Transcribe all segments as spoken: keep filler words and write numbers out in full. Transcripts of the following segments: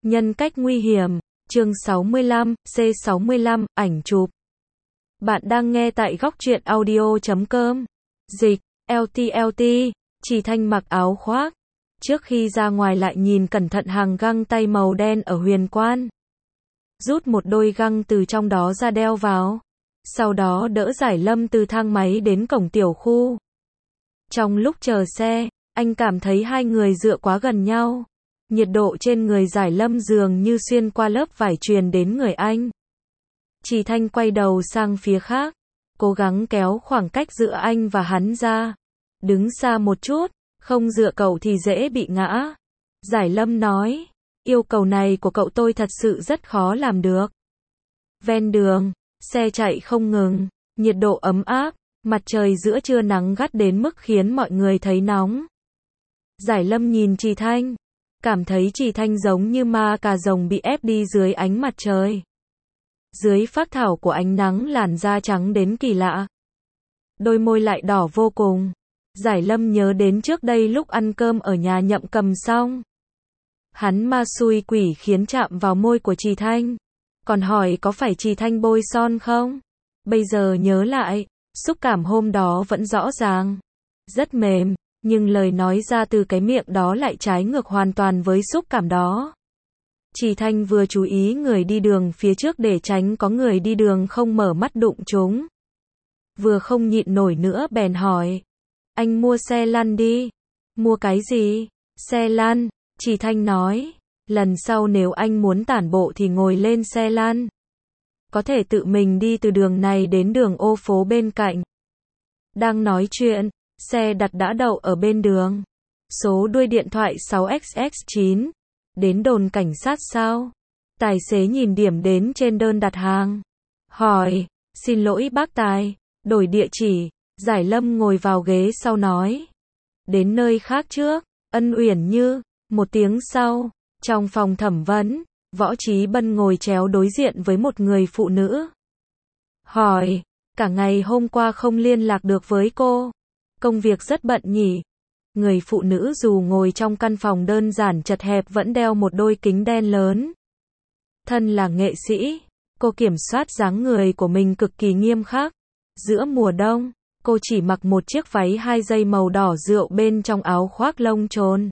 Nhân cách nguy hiểm, chương sáu mươi lăm, C sáu mươi lăm, ảnh chụp. Bạn đang nghe tại góc truyện audio chấm com. Dịch, lờ tê lờ tê, Trì Thanh mặc áo khoác. Trước khi ra ngoài lại nhìn cẩn thận hàng găng tay màu đen ở huyền quan. Rút một đôi găng từ trong đó ra đeo vào. Sau đó đỡ Giải Lâm từ thang máy đến cổng tiểu khu. Trong lúc chờ xe, anh cảm thấy hai người dựa quá gần nhau. Nhiệt độ trên người Giải Lâm dường như xuyên qua lớp vải truyền đến người anh. Trì Thanh quay đầu sang phía khác, cố gắng kéo khoảng cách giữa anh và hắn ra. Đứng xa một chút, không dựa cậu thì dễ bị ngã. Giải Lâm nói, yêu cầu này của cậu tôi thật sự rất khó làm được. Ven đường, xe chạy không ngừng, nhiệt độ ấm áp, mặt trời giữa trưa nắng gắt đến mức khiến mọi người thấy nóng. Giải Lâm nhìn Trì Thanh, cảm thấy Trì Thanh giống như ma cà rồng bị ép đi dưới ánh mặt trời. Dưới phác thảo của ánh nắng làn da trắng đến kỳ lạ. Đôi môi lại đỏ vô cùng. Giải Lâm nhớ đến trước đây lúc ăn cơm ở nhà Nhậm Cầm xong. Hắn ma xui quỷ khiến chạm vào môi của Trì Thanh. Còn hỏi có phải Trì Thanh bôi son không? Bây giờ nhớ lại, xúc cảm hôm đó vẫn rõ ràng. Rất mềm, nhưng lời nói ra từ cái miệng đó lại trái ngược hoàn toàn với xúc cảm đó. Trì Thanh vừa chú ý người đi đường phía trước để tránh có người đi đường không mở mắt đụng chúng. Vừa không nhịn nổi nữa bèn hỏi. Anh mua xe lăn đi. Mua cái gì? Xe lăn, Trì Thanh nói. Lần sau nếu anh muốn tản bộ thì ngồi lên xe lăn. Có thể tự mình đi từ đường này đến đường ô phố bên cạnh. Đang nói chuyện, xe đặt đã đậu ở bên đường. Số đuôi điện thoại sáu x x chín. Đến đồn cảnh sát sao? Tài xế nhìn điểm đến trên đơn đặt hàng. Hỏi, xin lỗi bác tài, đổi địa chỉ. Giải Lâm ngồi vào ghế sau nói. Đến nơi khác trước, Ân Uyển Như. Một tiếng sau, trong phòng thẩm vấn, Võ Chí Bân ngồi chéo đối diện với một người phụ nữ. Hỏi, cả ngày hôm qua không liên lạc được với cô. Công việc rất bận nhỉ? Người phụ nữ dù ngồi trong căn phòng đơn giản chật hẹp vẫn đeo một đôi kính đen lớn. Thân là nghệ sĩ, cô kiểm soát dáng người của mình cực kỳ nghiêm khắc. Giữa mùa đông, cô chỉ mặc một chiếc váy hai dây màu đỏ rượu bên trong áo khoác lông trồn.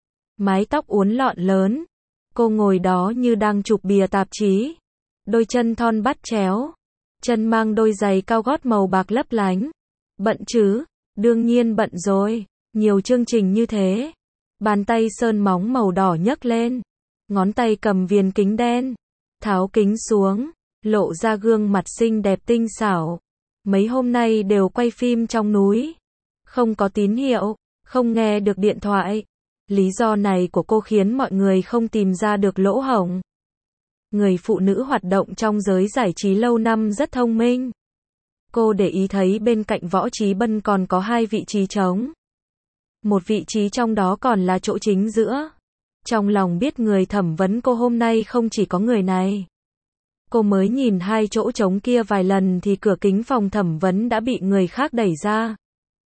Mái tóc uốn lọn lớn. Cô ngồi đó như đang chụp bìa tạp chí. Đôi chân thon bắt chéo. Chân mang đôi giày cao gót màu bạc lấp lánh. Bận chứ? Đương nhiên bận rồi. Nhiều chương trình như thế. Bàn tay sơn móng màu đỏ nhấc lên. Ngón tay cầm viền kính đen. Tháo kính xuống. Lộ ra gương mặt xinh đẹp tinh xảo. Mấy hôm nay đều quay phim trong núi. Không có tín hiệu. Không nghe được điện thoại. Lý do này của cô khiến mọi người không tìm ra được lỗ hổng. Người phụ nữ hoạt động trong giới giải trí lâu năm rất thông minh. Cô để ý thấy bên cạnh Võ Chí Bân còn có hai vị trí trống. Một vị trí trong đó còn là chỗ chính giữa. Trong lòng biết người thẩm vấn cô hôm nay không chỉ có người này. Cô mới nhìn hai chỗ trống kia vài lần thì cửa kính phòng thẩm vấn đã bị người khác đẩy ra.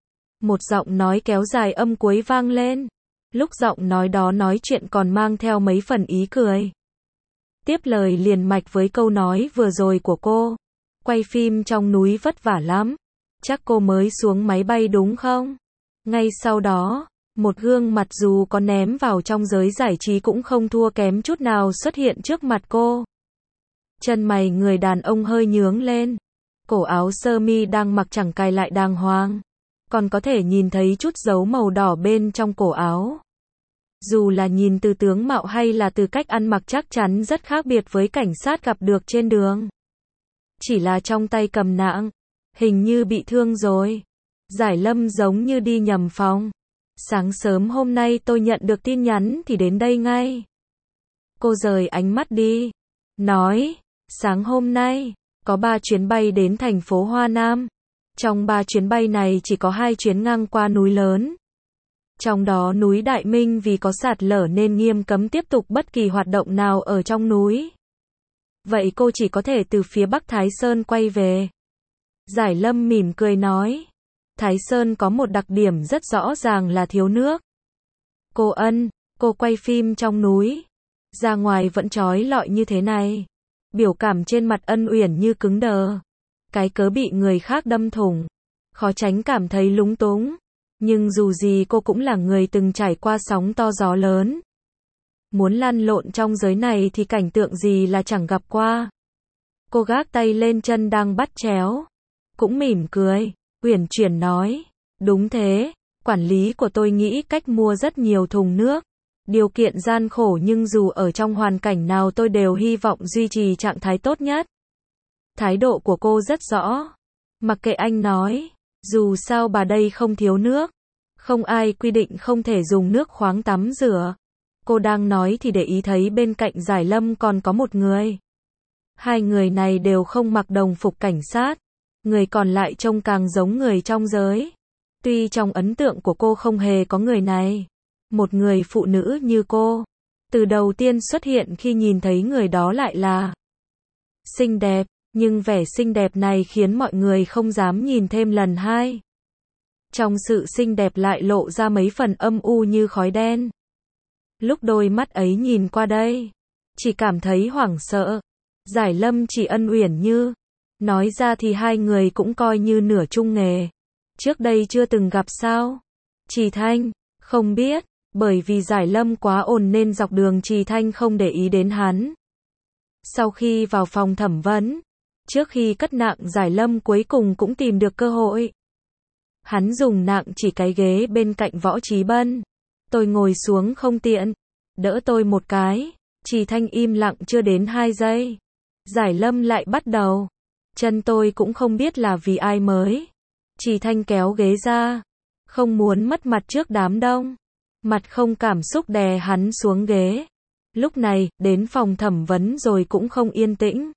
Một giọng nói kéo dài âm cuối vang lên. Lúc giọng nói đó nói chuyện còn mang theo mấy phần ý cười. Tiếp lời liền mạch với câu nói vừa rồi của cô. Quay phim trong núi vất vả lắm. Chắc cô mới xuống máy bay đúng không? Ngay sau đó, một gương mặt dù có ném vào trong giới giải trí cũng không thua kém chút nào xuất hiện trước mặt cô. Chân mày người đàn ông hơi nhướng lên. Cổ áo sơ mi đang mặc chẳng cài lại đàng hoàng. Còn có thể nhìn thấy chút dấu màu đỏ bên trong cổ áo. Dù là nhìn từ tướng mạo hay là từ cách ăn mặc chắc chắn rất khác biệt với cảnh sát gặp được trên đường. Chỉ là trong tay cầm nạng. Hình như bị thương rồi. Giải Lâm giống như đi nhầm phòng. Sáng sớm hôm nay tôi nhận được tin nhắn thì đến đây ngay. Cô rời ánh mắt đi. Nói, sáng hôm nay, có ba chuyến bay đến thành phố Hoa Nam. Trong ba chuyến bay này chỉ có hai chuyến ngang qua núi lớn. Trong đó núi Đại Minh vì có sạt lở nên nghiêm cấm tiếp tục bất kỳ hoạt động nào ở trong núi. Vậy cô chỉ có thể từ phía Bắc Thái Sơn quay về. Giải Lâm mỉm cười nói. Thái Sơn có một đặc điểm rất rõ ràng là thiếu nước. Cô Ân, cô quay phim trong núi. ra ngoài vẫn trói lọi như thế này. Biểu cảm trên mặt Ân Uyển Như cứng đờ. Cái cớ bị người khác đâm thủng, khó tránh cảm thấy lúng túng. Nhưng dù gì cô cũng là người từng trải qua sóng to gió lớn. Muốn lăn lộn trong giới này thì cảnh tượng gì là chẳng gặp qua. Cô gác tay lên chân đang bắt chéo, cũng mỉm cười, uyển chuyển nói, đúng thế, quản lý của tôi nghĩ cách mua rất nhiều thùng nước. Điều kiện gian khổ nhưng dù ở trong hoàn cảnh nào tôi đều hy vọng duy trì trạng thái tốt nhất. Thái độ của cô rất rõ. Mặc kệ anh nói, dù sao bà đây không thiếu nước. Không ai quy định không thể dùng nước khoáng tắm rửa. Cô đang nói thì để ý thấy bên cạnh Giải Lâm còn có một người. Hai người này đều không mặc đồng phục cảnh sát. Người còn lại trông càng giống người trong giới. Tuy trong ấn tượng của cô không hề có người này. Một người phụ nữ như cô, từ đầu tiên xuất hiện khi nhìn thấy người đó lại là xinh đẹp, nhưng vẻ xinh đẹp này khiến mọi người không dám nhìn thêm lần hai. Trong sự xinh đẹp lại lộ ra mấy phần âm u như khói đen. Lúc đôi mắt ấy nhìn qua đây, chỉ cảm thấy hoảng sợ. Giải Lâm chỉ Ân Uyển Như. Nói ra thì hai người cũng coi như nửa chung nghề. Trước đây chưa từng gặp sao? Trì Thanh, không biết, bởi vì Giải Lâm quá ồn nên dọc đường Trì Thanh không để ý đến hắn. Sau khi vào phòng thẩm vấn, trước khi cất nạng Giải Lâm cuối cùng cũng tìm được cơ hội. Hắn dùng nạng chỉ cái ghế bên cạnh Võ Chí Bân. Tôi ngồi xuống không tiện, đỡ tôi một cái. Trì Thanh im lặng chưa đến hai giây. Giải Lâm lại bắt đầu. Chân tôi cũng không biết là vì ai mới. Trì Thanh kéo ghế ra, không muốn mất mặt trước đám đông. Mặt không cảm xúc đè hắn xuống ghế. Lúc này, đến phòng thẩm vấn rồi cũng không yên tĩnh.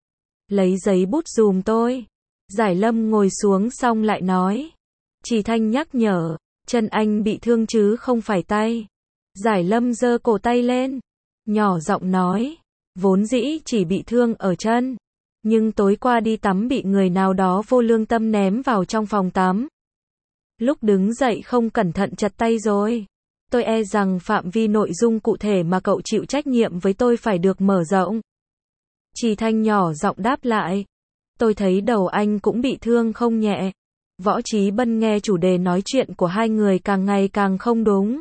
Lấy giấy bút dùm tôi. Giải Lâm ngồi xuống xong lại nói. Trì Thanh nhắc nhở, chân anh bị thương chứ không phải tay. Giải Lâm giơ cổ tay lên, nhỏ giọng nói, vốn dĩ chỉ bị thương ở chân. Nhưng tối qua đi tắm bị người nào đó vô lương tâm ném vào trong phòng tắm. Lúc đứng dậy không cẩn thận chật tay rồi. Tôi e rằng phạm vi nội dung cụ thể mà cậu chịu trách nhiệm với tôi phải được mở rộng. Trì Thanh nhỏ giọng đáp lại. Tôi thấy đầu anh cũng bị thương không nhẹ. Võ Chí Bân nghe chủ đề nói chuyện của hai người càng ngày càng không đúng.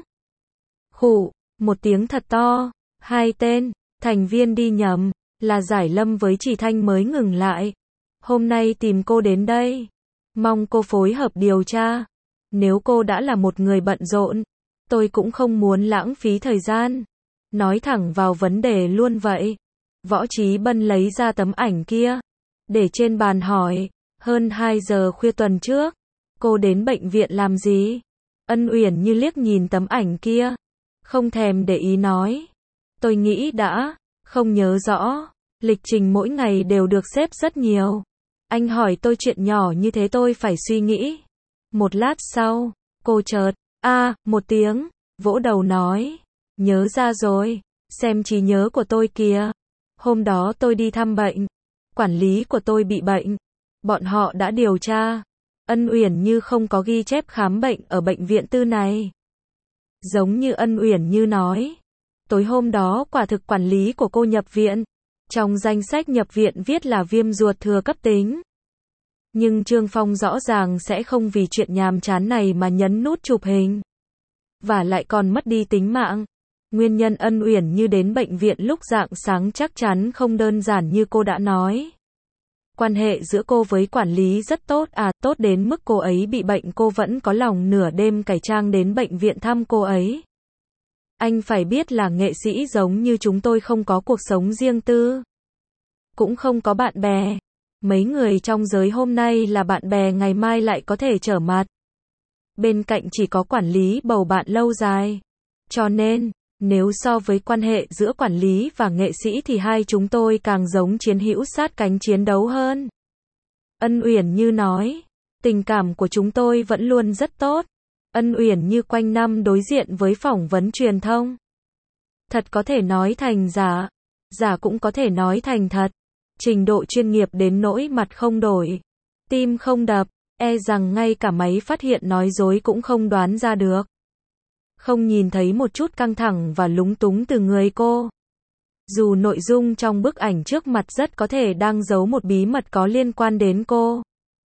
Khụ, một tiếng thật to. Hai tên, thành viên đi nhầm, là Giải Lâm với Trì Thanh mới ngừng lại. Hôm nay tìm cô đến đây. Mong cô phối hợp điều tra. Nếu cô đã là một người bận rộn, tôi cũng không muốn lãng phí thời gian. Nói thẳng vào vấn đề luôn vậy. Võ Chí Bân lấy ra tấm ảnh kia. Để trên bàn hỏi. Hơn hai giờ khuya tuần trước. Cô đến bệnh viện làm gì? Ân Uyển Như liếc nhìn tấm ảnh kia. Không thèm để ý nói. Tôi nghĩ đã. Không nhớ rõ. Lịch trình mỗi ngày đều được xếp rất nhiều. Anh hỏi tôi chuyện nhỏ như thế tôi phải suy nghĩ. Một lát sau, cô chợt, a à, một tiếng, vỗ đầu nói. Nhớ ra rồi, xem trí nhớ của tôi kìa. Hôm đó tôi đi thăm bệnh. Quản lý của tôi bị bệnh. Bọn họ đã điều tra. Ân Uyển Như không có ghi chép khám bệnh ở bệnh viện tư này. Giống như Ân Uyển Như nói. Tối hôm đó quả thực quản lý của cô nhập viện. Trong danh sách nhập viện viết là viêm ruột thừa cấp tính. Nhưng Trương Phong rõ ràng sẽ không vì chuyện nhàm chán này mà nhấn nút chụp hình. Và lại còn mất đi tính mạng. Nguyên nhân Ân Uyển Như đến bệnh viện lúc rạng sáng chắc chắn không đơn giản như cô đã nói. Quan hệ giữa cô với quản lý rất tốt à, tốt đến mức cô ấy bị bệnh cô vẫn có lòng nửa đêm cải trang đến bệnh viện thăm cô ấy. Anh phải biết là nghệ sĩ giống như chúng tôi không có cuộc sống riêng tư. Cũng không có bạn bè. Mấy người trong giới hôm nay là bạn bè ngày mai lại có thể trở mặt. Bên cạnh chỉ có quản lý bầu bạn lâu dài. Cho nên, nếu so với quan hệ giữa quản lý và nghệ sĩ thì hai chúng tôi càng giống chiến hữu sát cánh chiến đấu hơn. Ân Uyển Như nói, tình cảm của chúng tôi vẫn luôn rất tốt. Ân Uyển Như quanh năm đối diện với phỏng vấn truyền thông. Thật có thể nói thành giả, giả cũng có thể nói thành thật. Trình độ chuyên nghiệp đến nỗi mặt không đổi, tim không đập, e rằng ngay cả máy phát hiện nói dối cũng không đoán ra được. Không nhìn thấy một chút căng thẳng và lúng túng từ người cô. Dù nội dung trong bức ảnh trước mặt rất có thể đang giấu một bí mật có liên quan đến cô.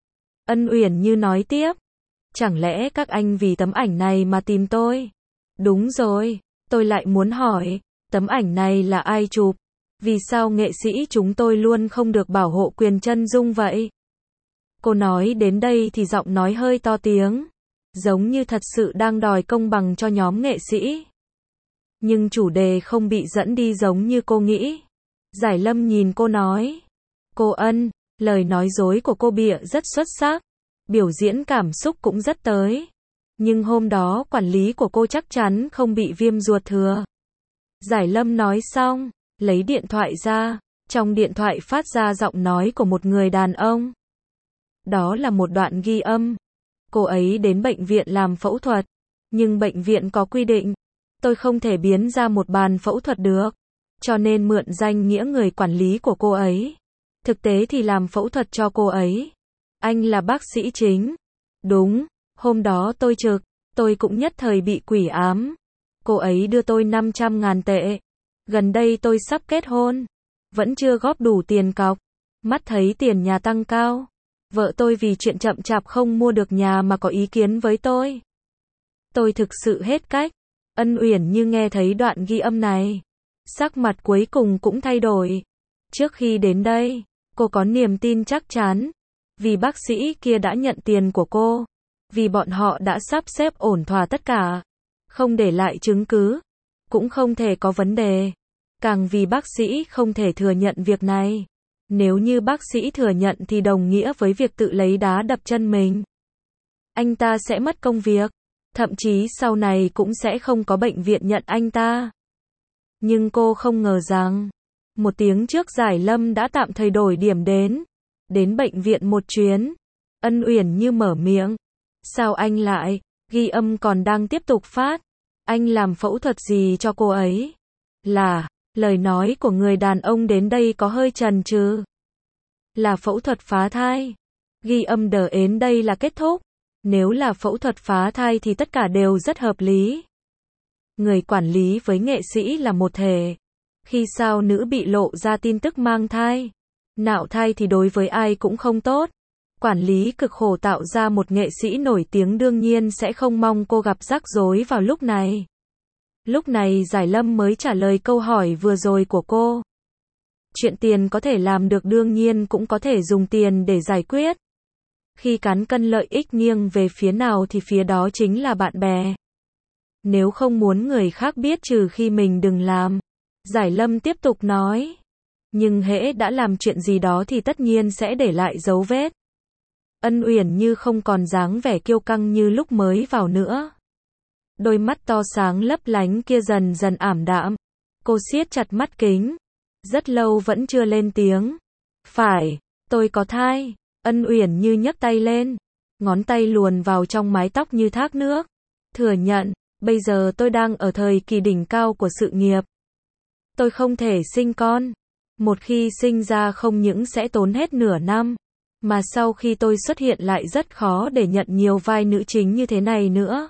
Ân Uyển Như nói tiếp. Chẳng lẽ các anh vì tấm ảnh này mà tìm tôi? Đúng rồi, tôi lại muốn hỏi, tấm ảnh này là ai chụp? Vì sao nghệ sĩ chúng tôi luôn không được bảo hộ quyền chân dung vậy? Cô nói đến đây thì giọng nói hơi to tiếng, giống như thật sự đang đòi công bằng cho nhóm nghệ sĩ. Nhưng chủ đề không bị dẫn đi giống như cô nghĩ. Giải Lâm nhìn cô nói. Cô Ân, lời nói dối của cô bịa rất xuất sắc. Biểu diễn cảm xúc cũng rất tới. Nhưng hôm đó quản lý của cô chắc chắn không bị viêm ruột thừa. Giải Lâm nói xong, lấy điện thoại ra. Trong điện thoại phát ra giọng nói của một người đàn ông. Đó là một đoạn ghi âm. Cô ấy đến bệnh viện làm phẫu thuật. Nhưng bệnh viện có quy định. Tôi không thể biến ra một bàn phẫu thuật được. Cho nên mượn danh nghĩa người quản lý của cô ấy. Thực tế thì làm phẫu thuật cho cô ấy. Anh là bác sĩ chính. Đúng, hôm đó tôi trực. Tôi cũng nhất thời bị quỷ ám. Cô ấy đưa tôi năm trăm ngàn tệ. Gần đây tôi sắp kết hôn. Vẫn chưa góp đủ tiền cọc. Mắt thấy tiền nhà tăng cao. Vợ tôi vì chuyện chậm chạp không mua được nhà mà có ý kiến với tôi. Tôi thực sự hết cách. Ân Uyển Như nghe thấy đoạn ghi âm này. Sắc mặt cuối cùng cũng thay đổi. Trước khi đến đây, cô có niềm tin chắc chắn. Vì bác sĩ kia đã nhận tiền của cô. Vì bọn họ đã sắp xếp ổn thỏa tất cả. Không để lại chứng cứ. Cũng không thể có vấn đề. Càng vì bác sĩ không thể thừa nhận việc này. Nếu như bác sĩ thừa nhận thì đồng nghĩa với việc tự lấy đá đập chân mình. Anh ta sẽ mất công việc. Thậm chí sau này cũng sẽ không có bệnh viện nhận anh ta. Nhưng cô không ngờ rằng, một tiếng trước Giải Lâm đã tạm thời đổi điểm đến. Đến bệnh viện một chuyến. Ân Uyển Như mở miệng. Sao anh lại, ghi âm còn đang tiếp tục phát. Anh làm phẫu thuật gì cho cô ấy? Là, lời nói của người đàn ông đến đây có hơi chần chừ. Là phẫu thuật phá thai. Ghi âm đờ đến đây là kết thúc. Nếu là phẫu thuật phá thai thì tất cả đều rất hợp lý. Người quản lý với nghệ sĩ là một thể. Khi sao nữ bị lộ ra tin tức mang thai, nạo thai thì đối với ai cũng không tốt. Quản lý cực khổ tạo ra một nghệ sĩ nổi tiếng đương nhiên sẽ không mong cô gặp rắc rối vào lúc này. Lúc này Giải Lâm mới trả lời câu hỏi vừa rồi của cô. Chuyện tiền có thể làm được đương nhiên cũng có thể dùng tiền để giải quyết. Khi cán cân lợi ích nghiêng về phía nào thì phía đó chính là bạn bè. Nếu không muốn người khác biết trừ khi mình đừng làm. Giải Lâm tiếp tục nói. Nhưng hễ đã làm chuyện gì đó thì tất nhiên sẽ để lại dấu vết. Ân Uyển Như không còn dáng vẻ kiêu căng như lúc mới vào nữa. Đôi mắt to sáng lấp lánh kia dần dần ảm đạm. Cô siết chặt mắt kính. Rất lâu vẫn chưa lên tiếng. Phải, tôi có thai. Ân Uyển Như nhấc tay lên. Ngón tay luồn vào trong mái tóc như thác nước. Thừa nhận, bây giờ tôi đang ở thời kỳ đỉnh cao của sự nghiệp. Tôi không thể sinh con. Một khi sinh ra không những sẽ tốn hết nửa năm. Mà sau khi tôi xuất hiện lại rất khó để nhận nhiều vai nữ chính như thế này nữa.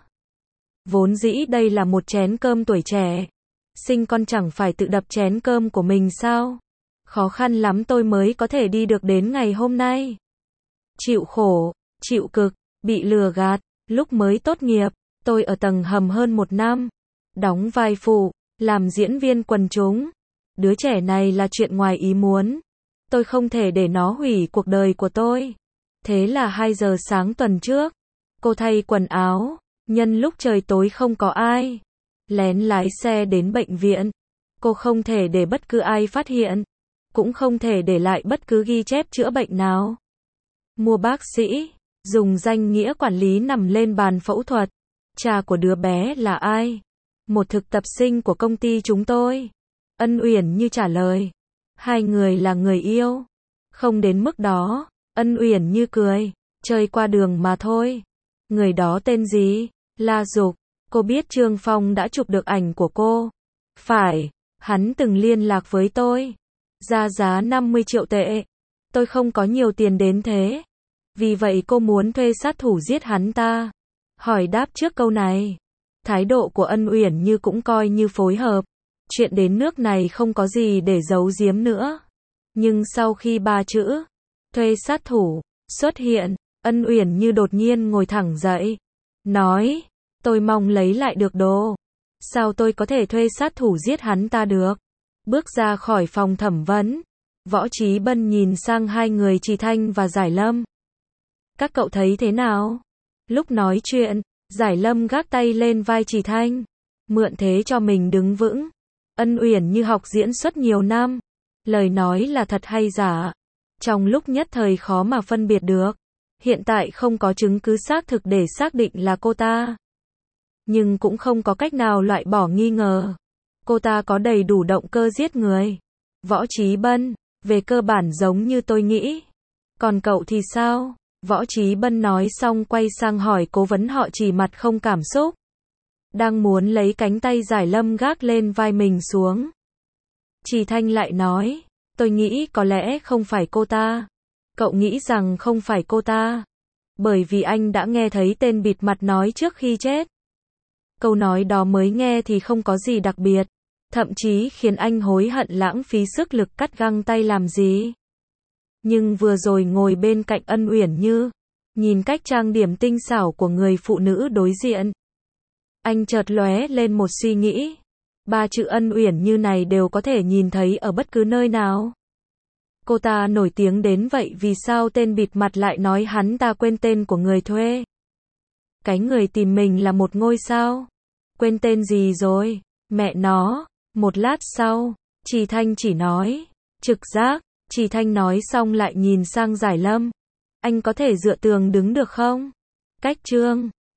Vốn dĩ đây là một chén cơm tuổi trẻ. Sinh con chẳng phải tự đập chén cơm của mình sao? Khó khăn lắm tôi mới có thể đi được đến ngày hôm nay. Chịu khổ, chịu cực, bị lừa gạt. Lúc mới tốt nghiệp, tôi ở tầng hầm hơn một năm. Đóng vai phụ, làm diễn viên quần chúng. Đứa trẻ này là chuyện ngoài ý muốn. Tôi không thể để nó hủy cuộc đời của tôi. Thế là hai giờ sáng tuần trước, cô thay quần áo, nhân lúc trời tối không có ai, lén lái xe đến bệnh viện. Cô không thể để bất cứ ai phát hiện, cũng không thể để lại bất cứ ghi chép chữa bệnh nào. Mua bác sĩ, dùng danh nghĩa quản lý nằm lên bàn phẫu thuật. Cha của đứa bé là ai? Một thực tập sinh của công ty chúng tôi. Ân Uyển Như trả lời. Hai người là người yêu. Không đến mức đó. Ân Uyển Như cười. Chơi qua đường mà thôi. Người đó tên gì? La Dục. Cô biết Trương Phong đã chụp được ảnh của cô. Phải. Hắn từng liên lạc với tôi. Ra giá năm mươi triệu tệ. Tôi không có nhiều tiền đến thế. Vì vậy cô muốn thuê sát thủ giết hắn ta. Hỏi đáp trước câu này. Thái độ của Ân Uyển Như cũng coi như phối hợp. Chuyện đến nước này không có gì để giấu giếm nữa. Nhưng sau khi ba chữ thuê sát thủ xuất hiện, Ân Uyển Như đột nhiên ngồi thẳng dậy, nói, tôi mong lấy lại được đồ. Sao tôi có thể thuê sát thủ giết hắn ta được? Bước ra khỏi phòng thẩm vấn, Võ Chí Bân nhìn sang hai người Trì Thanh và Giải Lâm. Các cậu thấy thế nào? Lúc nói chuyện, Giải Lâm gác tay lên vai Trì Thanh, mượn thế cho mình đứng vững. Ân Uyển Như học diễn xuất nhiều năm, lời nói là thật hay giả, trong lúc nhất thời khó mà phân biệt được. Hiện tại không có chứng cứ xác thực để xác định là cô ta, nhưng cũng không có cách nào loại bỏ nghi ngờ. Cô ta có đầy đủ động cơ giết người. Võ Chí Bân, về cơ bản giống như tôi nghĩ. Còn cậu thì sao? Võ Chí Bân nói xong quay sang hỏi cố vấn họ Trì mặt không cảm xúc. Đang muốn lấy cánh tay Giải Lâm gác lên vai mình xuống. Trì Thanh lại nói, tôi nghĩ có lẽ không phải cô ta. Cậu nghĩ rằng không phải cô ta? Bởi vì anh đã nghe thấy tên bịt mặt nói trước khi chết. Câu nói đó mới nghe thì không có gì đặc biệt, thậm chí khiến anh hối hận lãng phí sức lực cắt găng tay làm gì. Nhưng vừa rồi ngồi bên cạnh Ân Uyển Như, nhìn cách trang điểm tinh xảo của người phụ nữ đối diện, anh chợt lóe lên một suy nghĩ. Ba chữ Ân Uyển Như này đều có thể nhìn thấy ở bất cứ nơi nào. Cô ta nổi tiếng đến vậy vì sao tên bịt mặt lại nói hắn ta quên tên của người thuê? Cái người tìm mình là một ngôi sao. Quên tên gì rồi? Mẹ nó. Một lát sau, Trì Thanh chỉ nói, trực giác. Trì Thanh nói xong lại nhìn sang Giải Lâm. Anh có thể dựa tường đứng được không? Cách trương.